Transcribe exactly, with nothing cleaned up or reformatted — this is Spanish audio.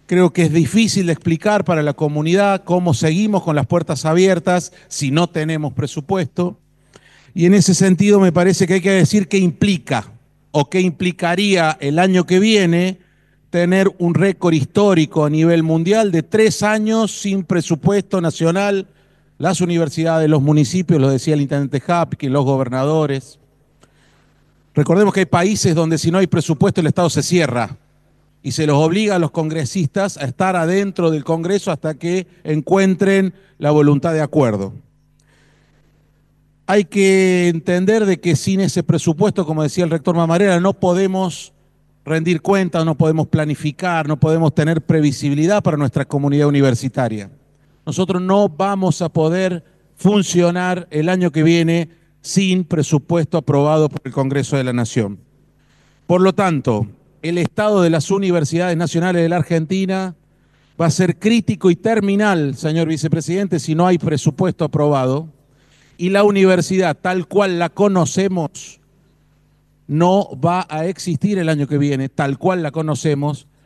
Creo que es difícil de explicar para la comunidad cómo seguimos con las puertas abiertas si no tenemos presupuesto. Y en ese sentido me parece que hay que decir qué implica o qué implicaría el año que viene tener un récord histórico a nivel mundial de tres años sin presupuesto nacional, las universidades, los municipios, lo decía el intendente Hapkin, los gobernadores. Recordemos que hay países donde si no hay presupuesto el Estado se cierra y se los obliga a los congresistas a estar adentro del Congreso hasta que encuentren la voluntad de acuerdo. Hay que entender de que sin ese presupuesto, como decía el rector Mamarela, no podemos rendir cuentas, no podemos planificar, no podemos tener previsibilidad para nuestra comunidad universitaria. Nosotros no vamos a poder funcionar el año que viene sin presupuesto aprobado por el Congreso de la Nación. Por lo tanto, el estado de las universidades nacionales de la Argentina va a ser crítico y terminal, señor vicepresidente, si no hay presupuesto aprobado. Y la universidad, tal cual la conocemos, no va a existir el año que viene, tal cual la conocemos,